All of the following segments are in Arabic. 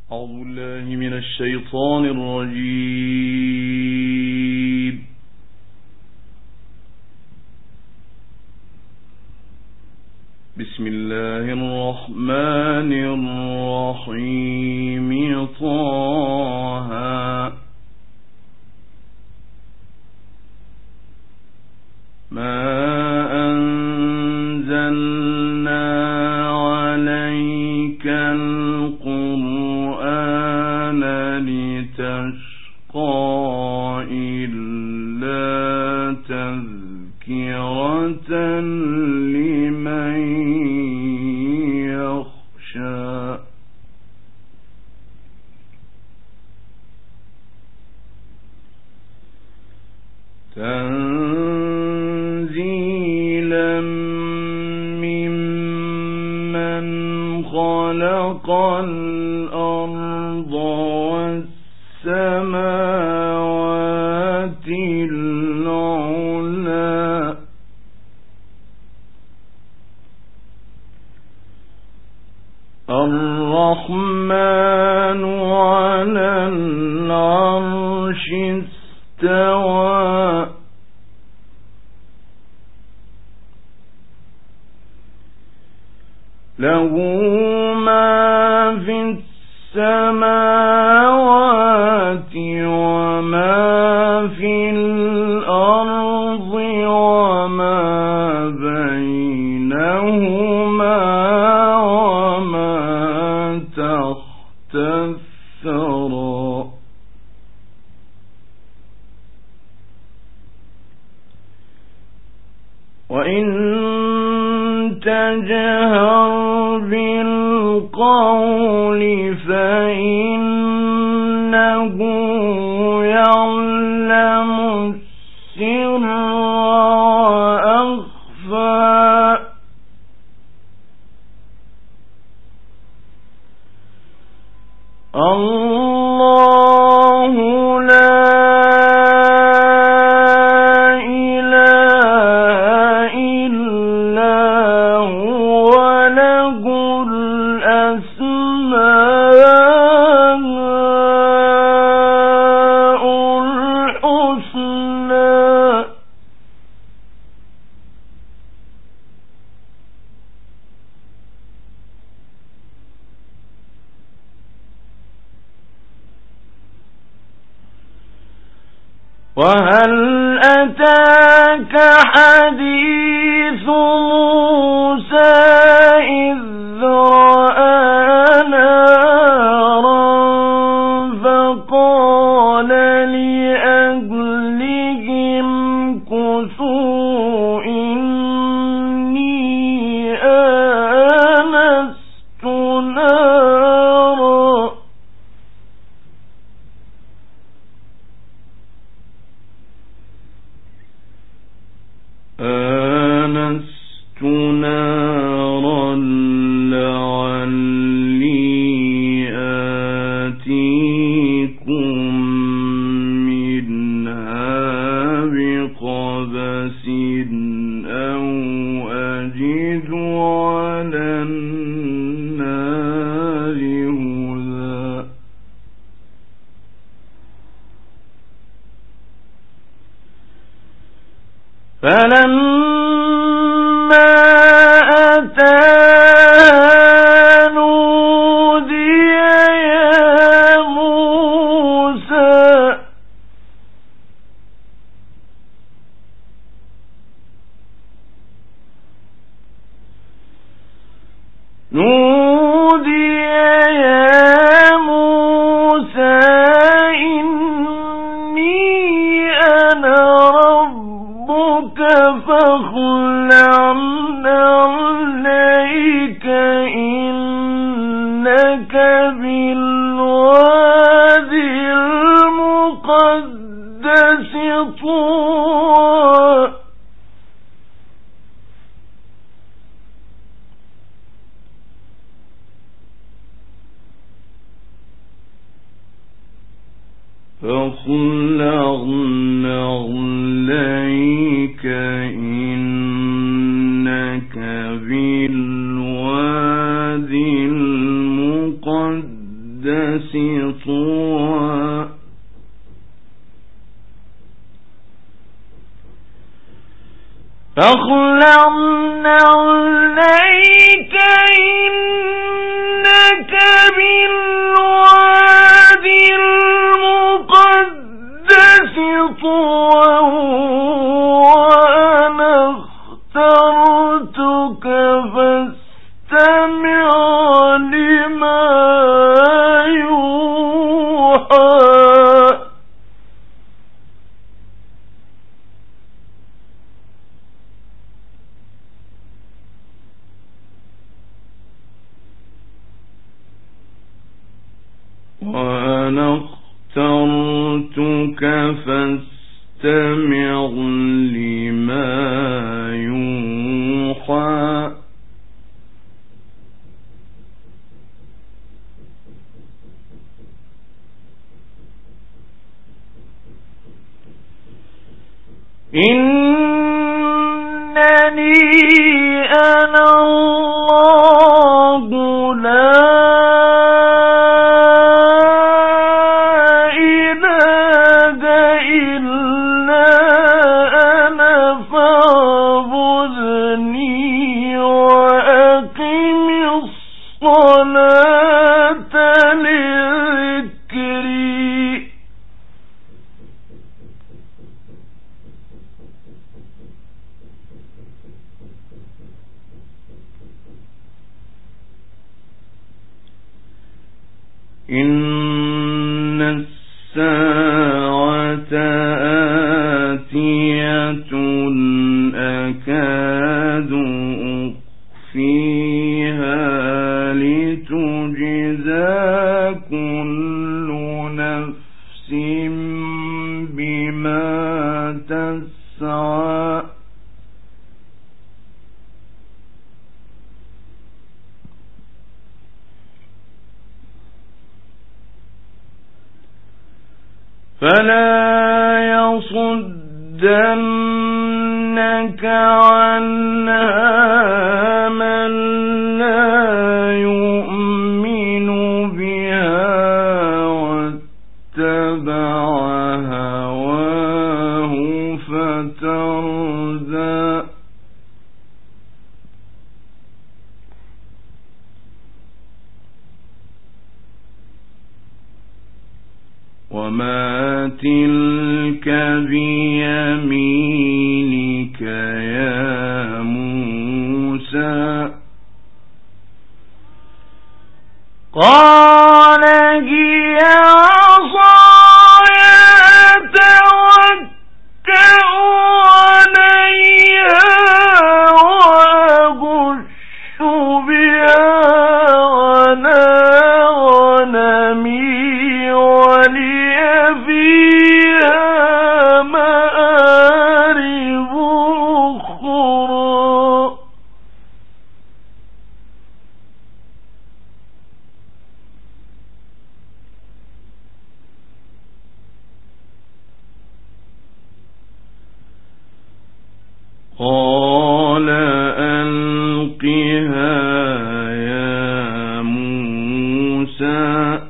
أعوذ بالله من الشيطان الرجيم. بسم الله الرحمن الرحيم. طه ما أنزلنا عليك القرآن لتشقى إلا تذكرة لمن يخشى. تنزيلا ممن خلق الأرض والسماوات العلى. الرحمن على العرش استوى. له ما في السماوات وما في الأرض وما بينهما وما تحت الثرى. وإن تجهر بالقول فإنه يعلم السر وأخفى. الله لا إله إلا هو له الأسماء الحسنى. وهل أتاك حديث موسى إذ رأى نارا فقال لأهلهم كثوا إني آنست نارا. آنست نارا لعلي آتيكم منها بقبس أو أجد على النار هدى. فلما أتاها نودي يا موسى. نودي يا موسى إني أنا ربك فاخلع عليك إنك بالوادي المقدس طوى. فاخلعنا عليك إنك بالوادي المقدس طوى فاخلعن عليك إنك بالوادي المقدس طوى وأنا اخترتك فاستمع لما يوحى وأنا اخترتك فاستمع لما يوحى إنني أنا الله لا إله إلا أنا فاعبدني وأقم الصلاة لذكري إن الساعة آتية أكاد أخفيها لتجزى كل نفس بما تسعى فلا يصدنك عنها من لا يؤمن بها واتبع هواه فتردى وما تلك بيمينك يا موسى قال هي عصاي أتوكأ عليها وأهش بها على غنمي ولي فيها مآرب أخرى قال ألقها يا موسى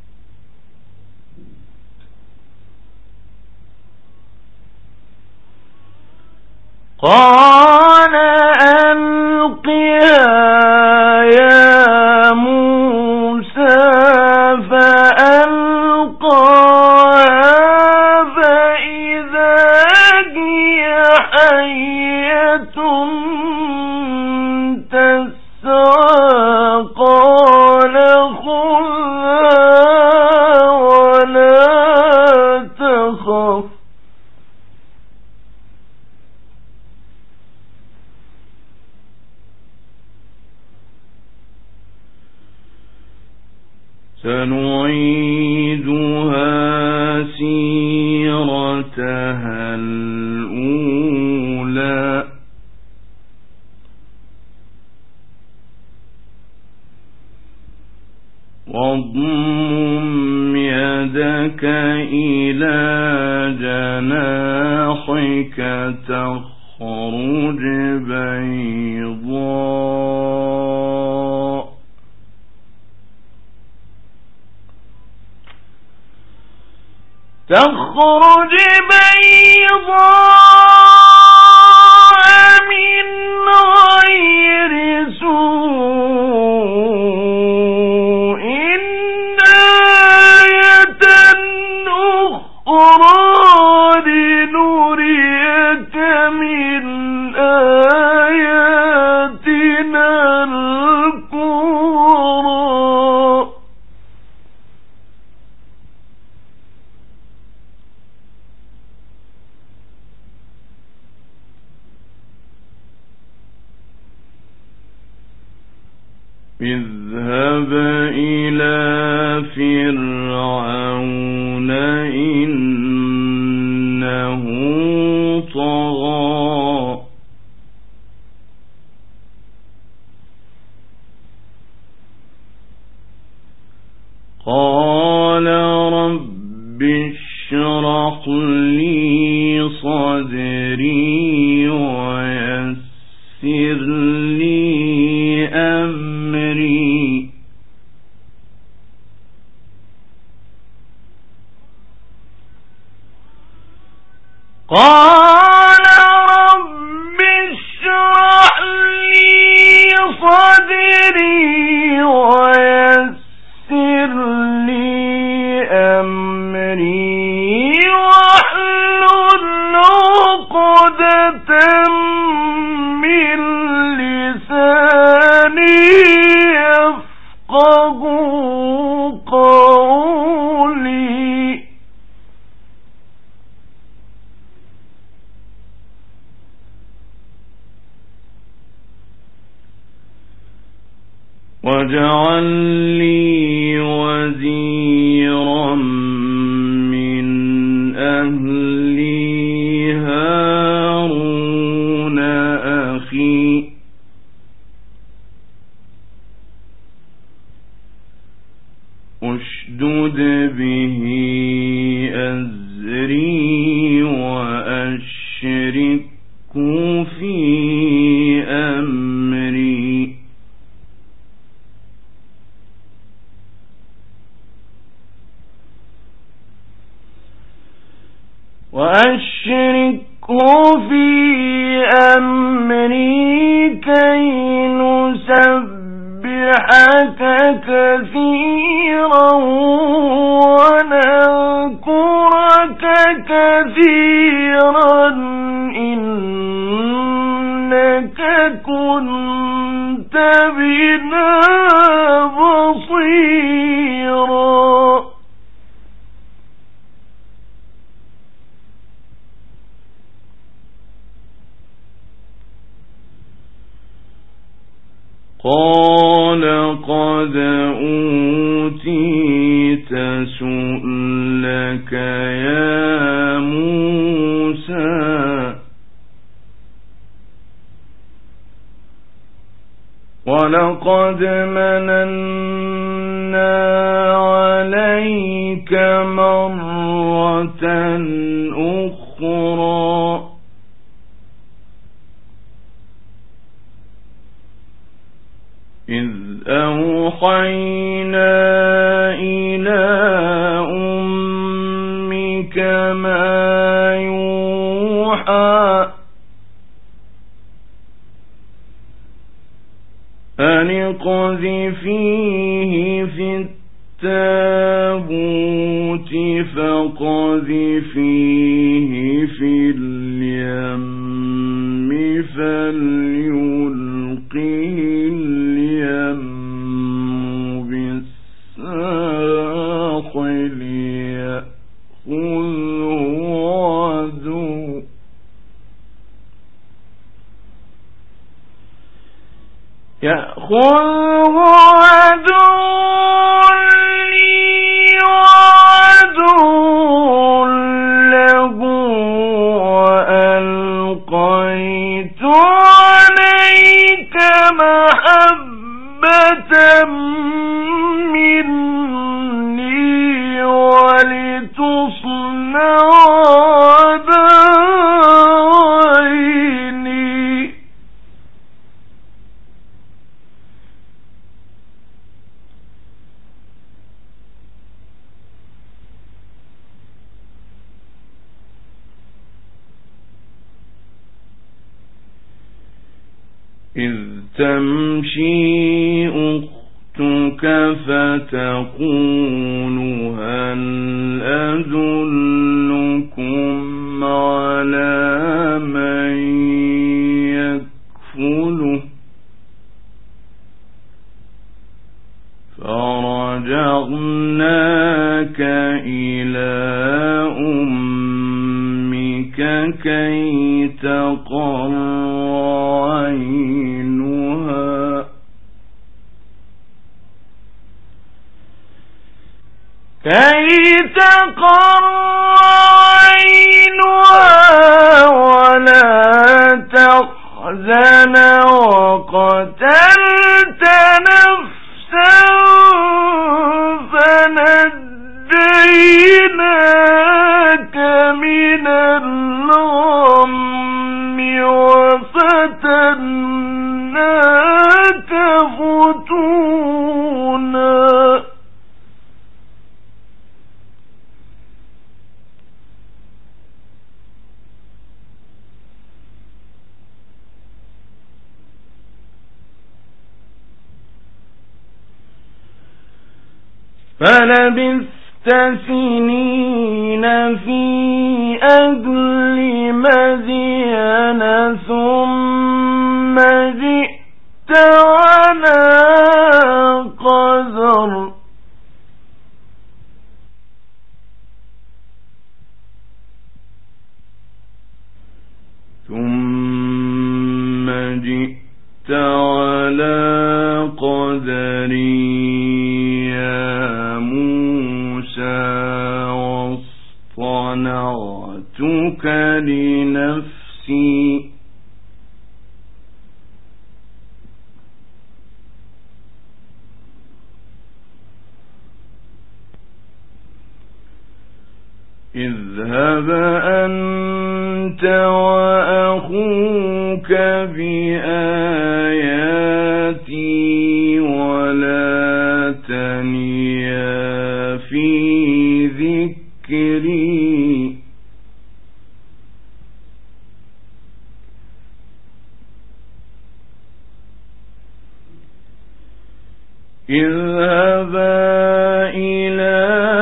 قال ألقها يا موسى فألقاها فإذا هي حية تسعى قال خذها ولا تخف سنعيدها سيرتها الأولى واضمم يدك إلى جناحك تخرج بيضاء تخرج بيضاء من غير سوء آية أخرى لنريك من آياتنا الكبرى اذهب إلى فرعون إنه طغى قال رب اشرح لي صدري ويسر لي أمري قال رب اشرح لي صدري ويسر لي أمري واحلل عقدة من لساني يفقهوا قولي واجعل لي وزيرا من أهلي هارون أخي أشدد به أزري وأشركه في أمري كي نسبحك كثيرا ونذكرك كثيرا إنك كنت بنا بصيرا قال قد أوتيت سؤلك يا موسى ولقد مننا عليك مرة أخرى إذ أوحينا إلى أمك ما يوحى أن اقذفيه في التابوت فاقذفيه في اليم فليلقه اليم بالساحل يأخذه عدو لي وعدو له وألقيت عليك محبة مني ولتصنع على عيني ۖ إذ تمشي أختك فتقول هل أدلكم على من يكفله فرجعناك إلى أمك كي تقر عينها ولا تحزن وقتلت نفسا فنجيناك من الغم وفتناك فتونا فلبثت سنين في أهل مدين ثم جئت على قدر واصطنعتك لنفسي اذهب أنت وأخوك بآياتي ولا تنيا في ذكري اذهبا إلى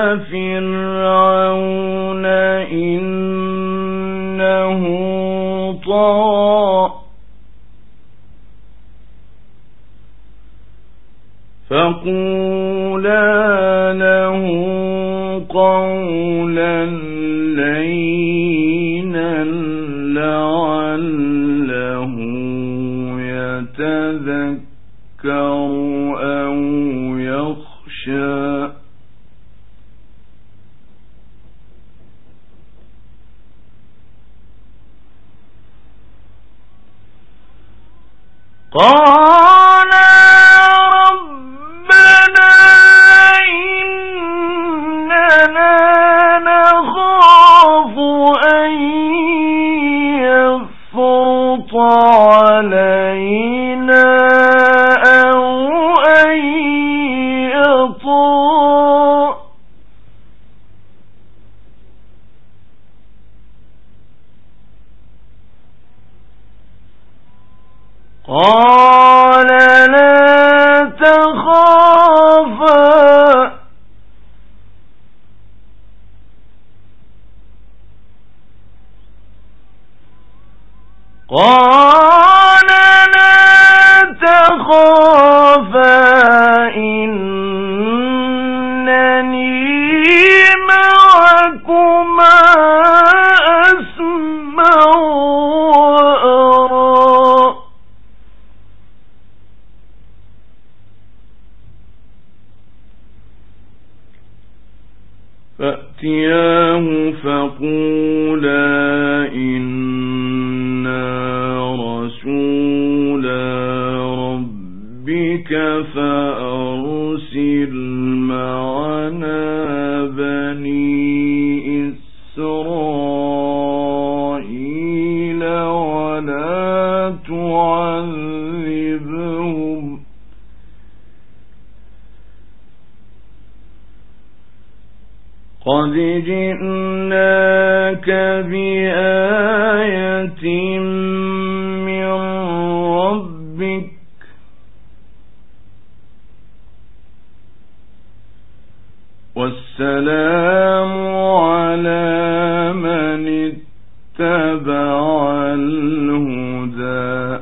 فرعون إنه طغى فقولا له قولا لينا لعله يتذكر أو يخشى قال ربنا إننا نخاف أن يفرط علينا أو أن يطغى قال لا تخافا إنني معكما أسمع وأرى فأتياه فقولا إنا رسولا ربك فأرسل معنا بني إسرائيل ولا تعذبهم قد جئناك بآية من ربك والسلام على من اتبع الهدى.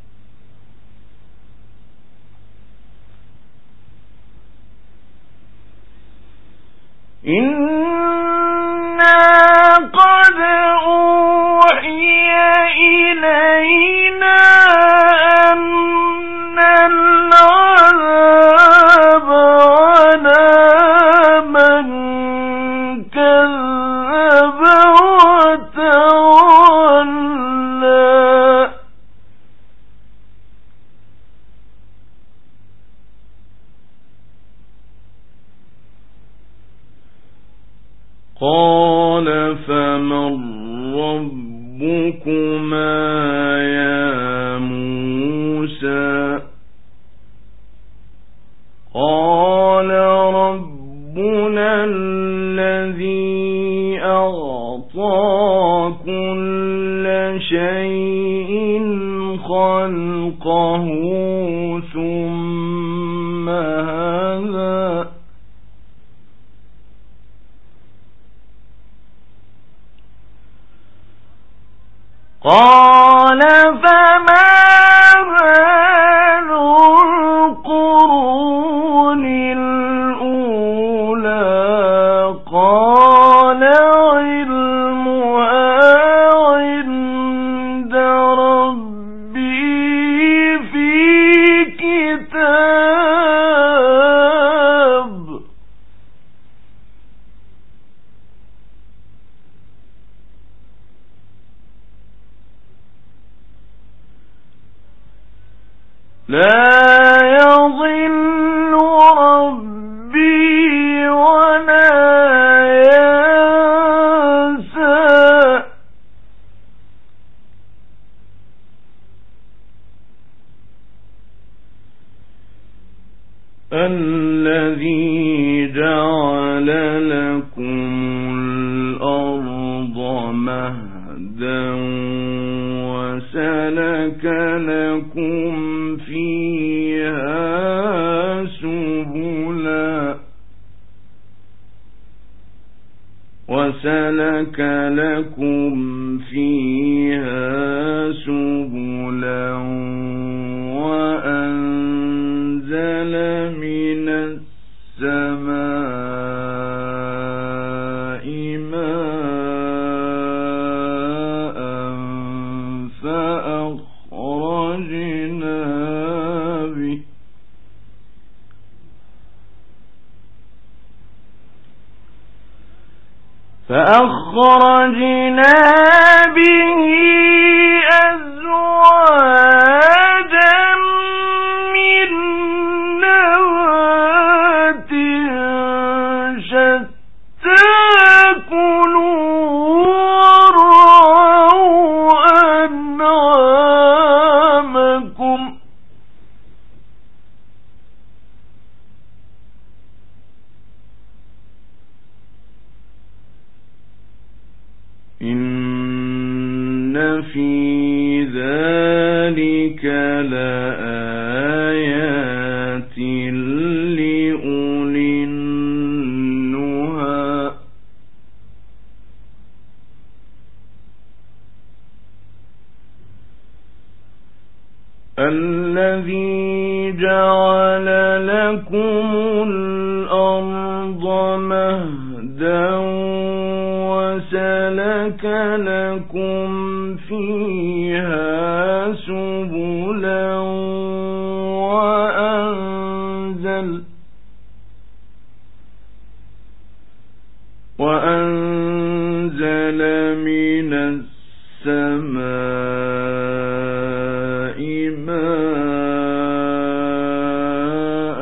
إنا قد أوحي إلينا أن العذاب على من كذب وتولى. قال فمن ربكما يا موسى؟ قال ربنا الذي أعطى كل شيء خلقه ثم هدى. قال فما بال القرون الأولى؟ قال علمها عند ربي في كتاب. لا يضل ربي ولا ينسى. الذي جعل لكم الأرض مهدا وسلك لكم فيها سبلا وأنزل من السماء ماء فأخرجنا به أزواجا من نبات شتى كلوا وارعوا أنعامكم إن في ذلك لآيات لأولي النهى الذي جعل لكم الأرض مهدا وسلك لكم فيها سبلا وأنزل من السماء ماء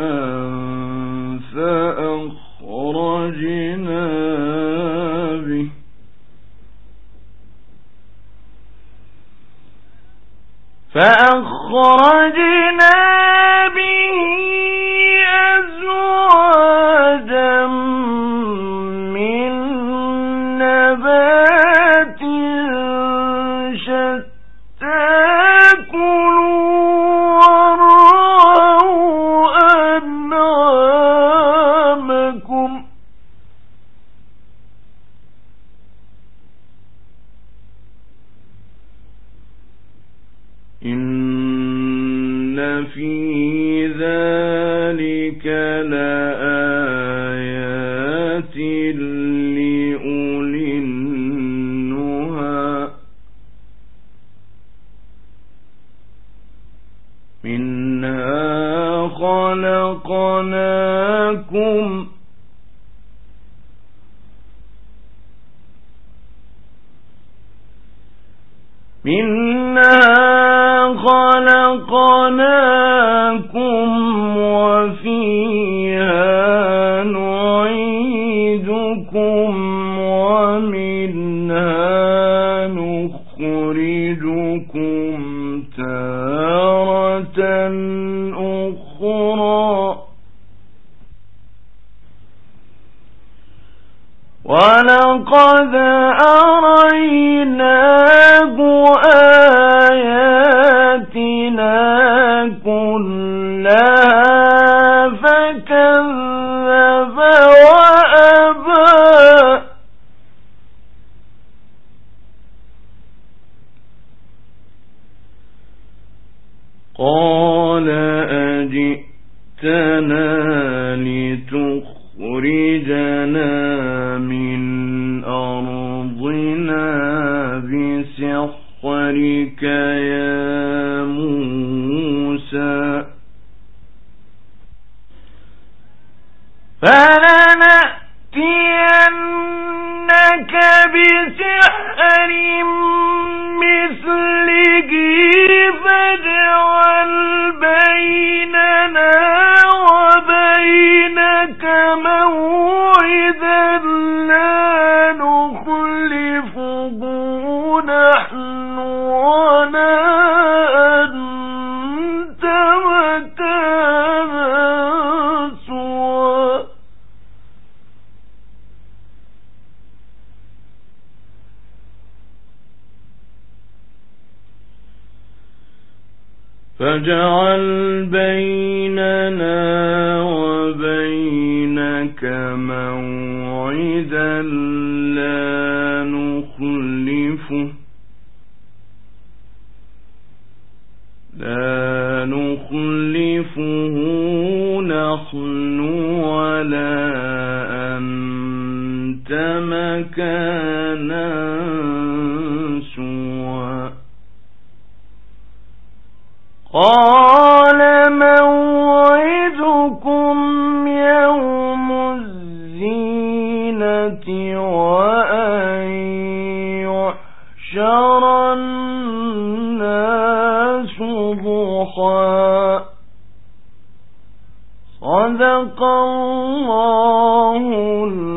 فأخرجنا به أزواجا من نبات شتى كلوا وارعوا أنعامكم في ذلك لآيات لأولي النهى منها خلقناكم وفيها نعيدكم ومنها نخرجكم تارة أخرى ولقد أريناه آياتنا كلها فكذب وأبى قال أجئتنا لتخرجنا من أرضنا بسحرك يا موسى فلنأتينك بسحر مثله فاجعل بيننا وبينك موعدا لا نخلفه نحن ولا أنت مكانا سوى فاجعل بيننا وبينك موعدا لا نخلفه نحن ولا أنت مكانا سوى قال موعدكم يوم الزينة وأن يحشر الناس ضحى صدق الله